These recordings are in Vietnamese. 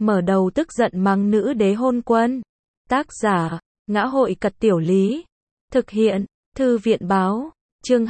mở đầu tức giận mắng nữ đế hôn quân. Tác giả, Ngã hội Cật Tiểu Lý. Thực hiện, Thư viện Báo. Chương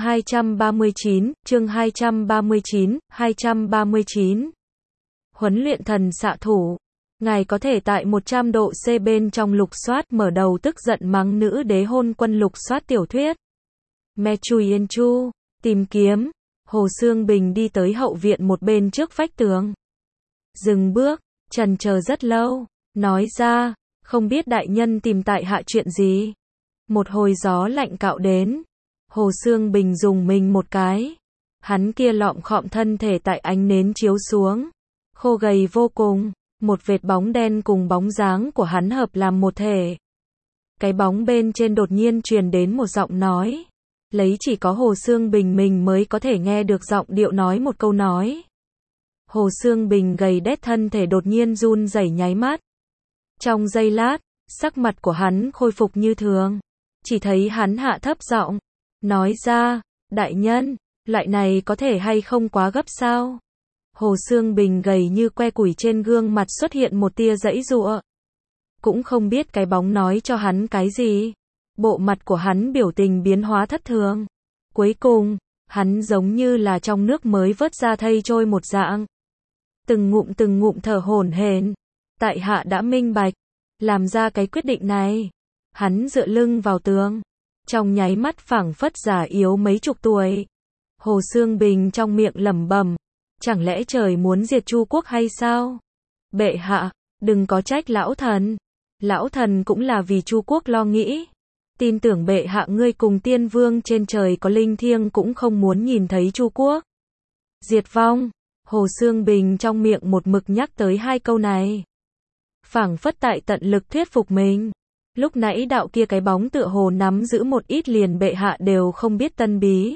239. Huấn luyện thần xạ thủ. Ngài có thể tại 100 độ C bên trong lục soát mở đầu tức giận mắng nữ đế hôn quân lục soát tiểu thuyết. Me Chui Yên Chu, tìm kiếm. Hồ Xương Bình đi tới hậu viện một bên trước vách tường. Dừng bước, chần chờ rất lâu, nói ra, không biết đại nhân tìm tại hạ chuyện gì. Một hồi gió lạnh cạo đến. Hồ Xương Bình dùng mình một cái. Hắn kia lọm khọm thân thể tại ánh nến chiếu xuống. Khô gầy vô cùng, một vệt bóng đen cùng bóng dáng của hắn hợp làm một thể. Cái bóng bên trên đột nhiên truyền đến một giọng nói. Lấy chỉ có Hồ Xương Bình mình mới có thể nghe được giọng điệu nói một câu nói. Hồ Xương Bình gầy đét thân thể đột nhiên run rẩy nháy mắt. Trong giây lát, sắc mặt của hắn khôi phục như thường. Chỉ thấy hắn hạ thấp giọng, nói ra, đại nhân, loại này có thể hay không quá gấp sao? Hồ Xương Bình gầy như que củi trên gương mặt xuất hiện một tia giãy giụa. Cũng không biết cái bóng nói cho hắn cái gì. Bộ mặt của hắn biểu tình biến hóa thất thường. Cuối cùng, hắn giống như là trong nước mới vớt ra thây trôi một dạng. Từng ngụm thở hổn hển. Tại hạ đã minh bạch, làm ra cái quyết định này. Hắn dựa lưng vào tường, trong nháy mắt phảng phất già yếu mấy chục tuổi. Hồ Xương Bình trong miệng lẩm bẩm, chẳng lẽ trời muốn diệt Chu quốc hay sao? Bệ hạ, đừng có trách lão thần. Lão thần cũng là vì Chu quốc lo nghĩ. Tin tưởng bệ hạ ngươi cùng tiên vương trên trời có linh thiêng cũng không muốn nhìn thấy Chu quốc diệt vong. Hồ Xương Bình trong miệng một mực nhắc tới hai câu này. Phảng phất tại tận lực thuyết phục mình. Lúc nãy đạo kia cái bóng tựa hồ nắm giữ một ít liền bệ hạ đều không biết tân bí.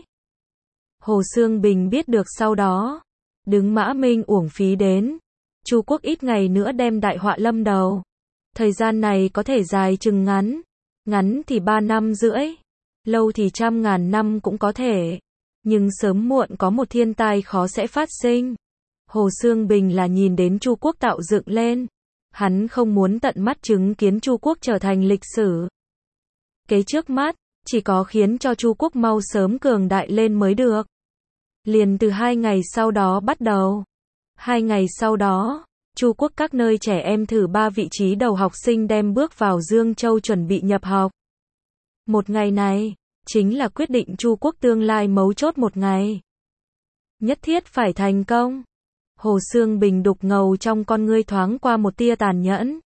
Hồ Xương Bình biết được sau đó. Đứng Mã Minh uổng phí đến. Chu quốc ít ngày nữa đem đại họa lâm đầu. Thời gian này có thể dài chừng ngắn. Ngắn thì 3 năm rưỡi. Lâu thì 100.000 năm cũng có thể. Nhưng sớm muộn có một thiên tai khó sẽ phát sinh. Hồ Xương Bình là nhìn đến Chu quốc tạo dựng lên. Hắn không muốn tận mắt chứng kiến Chu quốc trở thành lịch sử. Kế trước mắt, chỉ có khiến cho Chu quốc mau sớm cường đại lên mới được. Liền từ 2 ngày sau đó bắt đầu. 2 ngày sau đó, Chu quốc các nơi trẻ em thử 3 vị trí đầu học sinh đem bước vào Dương Châu chuẩn bị nhập học. Một ngày này, chính là quyết định Chu quốc tương lai mấu chốt một ngày. Nhất thiết phải thành công. Hồ Xương Bình đục ngầu trong con ngươi thoáng qua một tia tàn nhẫn.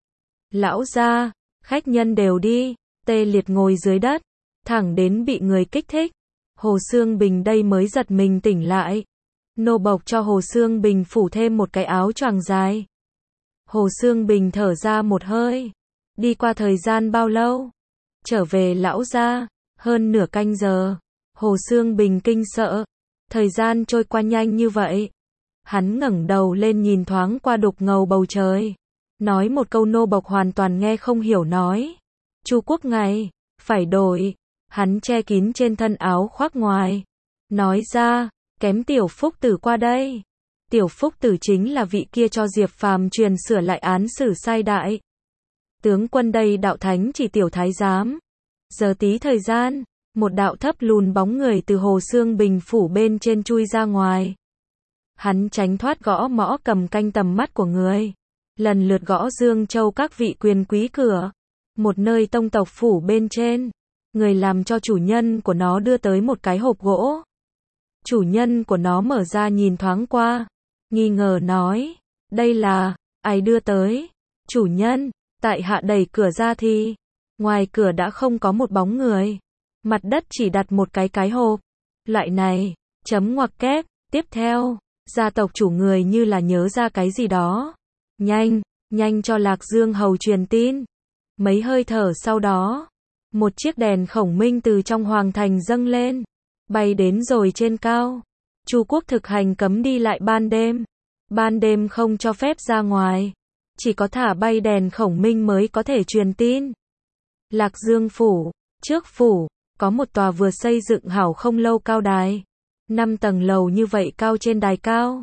Lão gia, khách nhân đều đi, tê liệt ngồi dưới đất, thẳng đến bị người kích thích. Hồ Xương Bình đây mới giật mình tỉnh lại. Nô bộc cho Hồ Xương Bình phủ thêm một cái áo choàng dài. Hồ Xương Bình thở ra một hơi. Đi qua thời gian bao lâu? Trở về lão gia, hơn nửa canh giờ. Hồ Xương Bình kinh sợ. Thời gian trôi qua nhanh như vậy. Hắn ngẩng đầu lên nhìn thoáng qua đục ngầu bầu trời. Nói một câu nô bộc hoàn toàn nghe không hiểu nói. Chu quốc ngày, phải đổi. Hắn che kín trên thân áo khoác ngoài. Nói ra, kém Tiểu Phúc Tử qua đây. Tiểu Phúc Tử chính là vị kia cho Diệp Phàm truyền sửa lại án xử sai đại. Tướng quân đây đạo thánh chỉ tiểu thái giám. Giờ tí thời gian, một đạo thấp lùn bóng người từ Hồ Xương Bình phủ bên trên chui ra ngoài. Hắn tránh thoát gõ mõ cầm canh tầm mắt của người. Lần lượt gõ Dương Châu các vị quyền quý cửa. Một nơi tông tộc phủ bên trên. Người làm cho chủ nhân của nó đưa tới một cái hộp gỗ. Chủ nhân của nó mở ra nhìn thoáng qua. Nghi ngờ nói. Đây là, ai đưa tới? Chủ nhân, tại hạ đẩy cửa ra thì. Ngoài cửa đã không có một bóng người. Mặt đất chỉ đặt một cái hộp. Loại này, chấm ngoặc kép, tiếp theo. Gia tộc chủ người như là nhớ ra cái gì đó. Nhanh cho Lạc Dương hầu truyền tin. Mấy hơi thở sau đó, một chiếc đèn khổng minh từ trong hoàng thành dâng lên, bay đến rồi trên cao. Chu quốc thực hành cấm đi lại ban đêm. Ban đêm không cho phép ra ngoài. Chỉ có thả bay đèn khổng minh mới có thể truyền tin. Lạc Dương phủ, trước phủ, có một tòa vừa xây dựng hảo không lâu cao đài. 5 tầng lầu như vậy cao trên đài cao.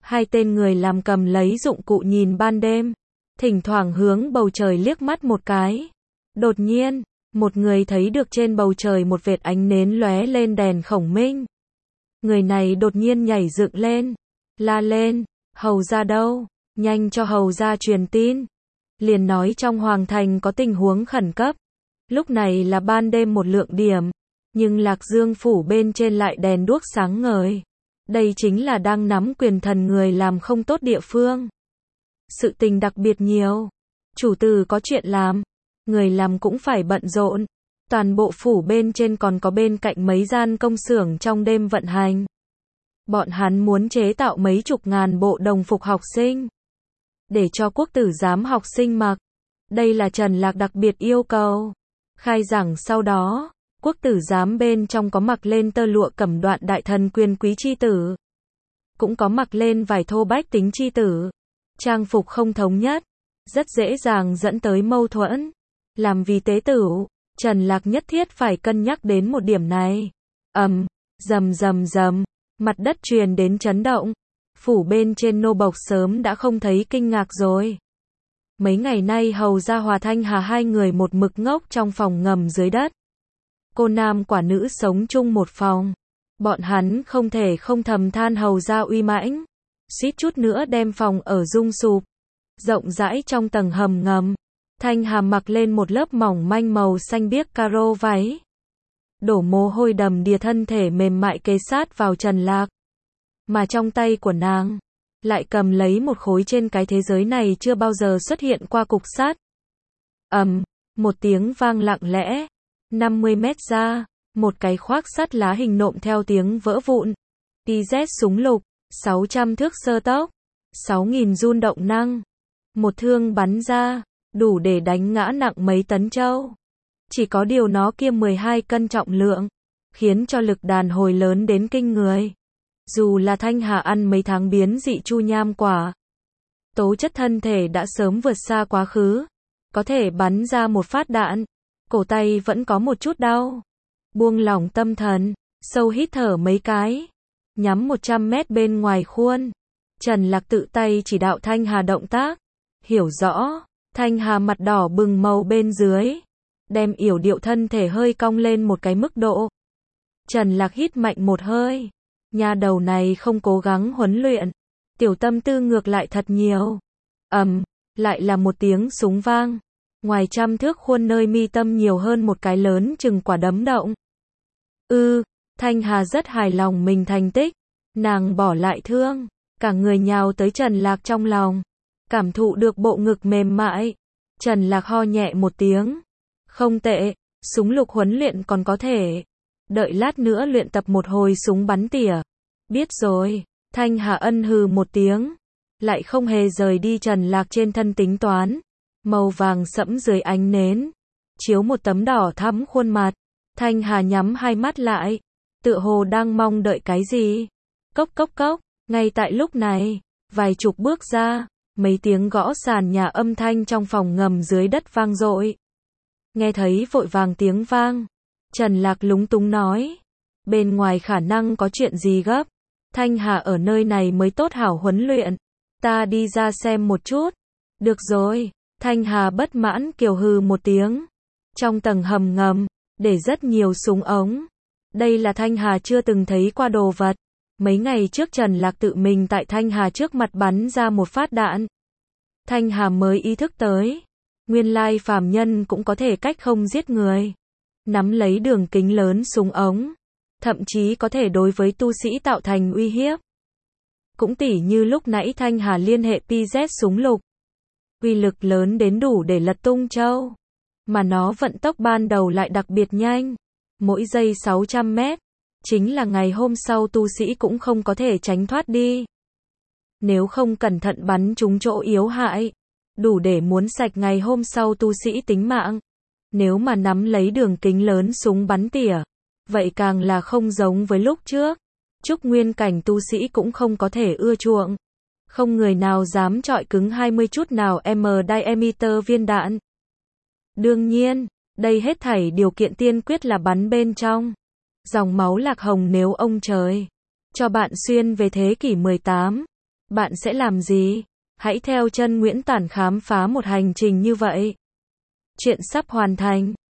Hai tên người làm cầm lấy dụng cụ nhìn ban đêm, thỉnh thoảng hướng bầu trời liếc mắt một cái. Đột nhiên, một người thấy được trên bầu trời một vệt ánh nến lóe lên đèn khổng minh. Người này đột nhiên nhảy dựng lên, la lên, hầu ra đâu, nhanh cho hầu ra truyền tin. Liền nói trong hoàng thành có tình huống khẩn cấp. Lúc này là ban đêm một lượng điểm, nhưng Lạc Dương phủ bên trên lại đèn đuốc sáng ngời. Đây chính là đang nắm quyền thần người làm không tốt địa phương. Sự tình đặc biệt nhiều. Chủ tử có chuyện làm, người làm cũng phải bận rộn. Toàn bộ phủ bên trên còn có bên cạnh mấy gian công xưởng trong đêm vận hành. Bọn hắn muốn chế tạo mấy chục ngàn bộ đồng phục học sinh, để cho quốc tử giám học sinh mặc. Đây là Trần Lạc đặc biệt yêu cầu. Khai giảng sau đó, quốc tử giám bên trong có mặc lên tơ lụa cẩm đoạn đại thần quyền quý chi tử, cũng có mặc lên vải thô bách tính chi tử. Trang phục không thống nhất, rất dễ dàng dẫn tới mâu thuẫn. Làm vì tế tửu, Trần Lạc nhất thiết phải cân nhắc đến một điểm này. Rầm rầm rầm, mặt đất truyền đến chấn động. Phủ bên trên nô bộc sớm đã không thấy kinh ngạc rồi. Mấy ngày nay hầu ra Hòa Thanh Hà hai người một mực ngốc trong phòng ngầm dưới đất. Cô nam quả nữ sống chung một phòng. Bọn hắn không thể không thầm than hầu ra uy mãnh. Suýt chút nữa đem phòng ở rung sụp. Rộng rãi trong tầng hầm ngầm, Thanh Hà mặc lên một lớp mỏng manh màu xanh biếc caro váy. Đổ mồ hôi đầm đìa, thân thể mềm mại kề sát vào Trần Lạc. Mà trong tay của nàng lại cầm lấy một khối trên cái thế giới này chưa bao giờ xuất hiện qua cục sắt. Một tiếng vang lặng lẽ, 50 mét ra, một cái khoác sắt lá hình nộm theo tiếng vỡ vụn. TZ súng lục, 600 thước sơ tốc, 6.000 run động năng. Một thương bắn ra, đủ để đánh ngã nặng mấy tấn châu. Chỉ có điều nó kiêm 12 cân trọng lượng, khiến cho lực đàn hồi lớn đến kinh người. Dù là Thanh Hà ăn mấy tháng biến dị chu nham quả, tố chất thân thể đã sớm vượt xa quá khứ. Có thể bắn ra một phát đạn, cổ tay vẫn có một chút đau. Buông lỏng tâm thần, sâu hít thở mấy cái, nhắm 100 mét bên ngoài khuôn. Trần Lạc tự tay chỉ đạo Thanh Hà động tác. Hiểu rõ, Thanh Hà mặt đỏ bừng màu bên dưới, đem yểu điệu thân thể hơi cong lên một cái mức độ. Trần Lạc hít mạnh một hơi. Nhà đầu này không cố gắng huấn luyện, tiểu tâm tư ngược lại thật nhiều. Lại là một tiếng súng vang. Ngoài 100 thước khuôn nơi mi tâm nhiều hơn một cái lớn chừng quả đấm động. Thanh Hà rất hài lòng mình thành tích. Nàng bỏ lại thương, cả người nhào tới Trần Lạc trong lòng, cảm thụ được bộ ngực mềm mại. Trần Lạc ho nhẹ một tiếng. Không tệ, súng lục huấn luyện còn có thể. Đợi lát nữa luyện tập một hồi súng bắn tỉa. Biết rồi. Thanh Hà ân hừ một tiếng, lại không hề rời đi Trần Lạc trên thân tính toán. Màu vàng sẫm dưới ánh nến, chiếu một tấm đỏ thắm khuôn mặt. Thanh Hà nhắm hai mắt lại, tựa hồ đang mong đợi cái gì. Cốc cốc cốc, ngay tại lúc này, vài chục bước ra, mấy tiếng gõ sàn nhà âm thanh trong phòng ngầm dưới đất vang dội. Nghe thấy vội vàng tiếng vang, Trần Lạc lúng túng nói, bên ngoài khả năng có chuyện gì gấp. Thanh Hà ở nơi này mới tốt hảo huấn luyện, ta đi ra xem một chút. Được rồi. Thanh Hà bất mãn kiều hừ một tiếng. Trong tầng hầm ngầm, để rất nhiều súng ống. Đây là Thanh Hà chưa từng thấy qua đồ vật. Mấy ngày trước Trần Lạc tự mình tại Thanh Hà trước mặt bắn ra một phát đạn. Thanh Hà mới ý thức tới, nguyên lai phàm nhân cũng có thể cách không giết người. Nắm lấy đường kính lớn súng ống, thậm chí có thể đối với tu sĩ tạo thành uy hiếp. Cũng tỉ như lúc nãy Thanh Hà liên hệ PZ súng lục. Uy lực lớn đến đủ để lật tung châu. Mà nó vận tốc ban đầu lại đặc biệt nhanh. Mỗi giây 600 mét. Chính là ngày hôm sau tu sĩ cũng không có thể tránh thoát đi. Nếu không cẩn thận bắn trúng chỗ yếu hại, đủ để muốn sạch ngày hôm sau tu sĩ tính mạng. Nếu mà nắm lấy đường kính lớn súng bắn tỉa, vậy càng là không giống với lúc trước. Trúc nguyên cảnh tu sĩ cũng không có thể ưa chuộng. Không người nào dám chọi cứng 20 chút nào diameter viên đạn. Đương nhiên, đây hết thảy điều kiện tiên quyết là bắn bên trong. Dòng máu Lạc Hồng nếu ông trời cho bạn xuyên về thế kỷ 18, Bạn sẽ làm gì? Hãy theo chân Nguyễn Tản khám phá một hành trình như vậy. Chuyện sắp hoàn thành.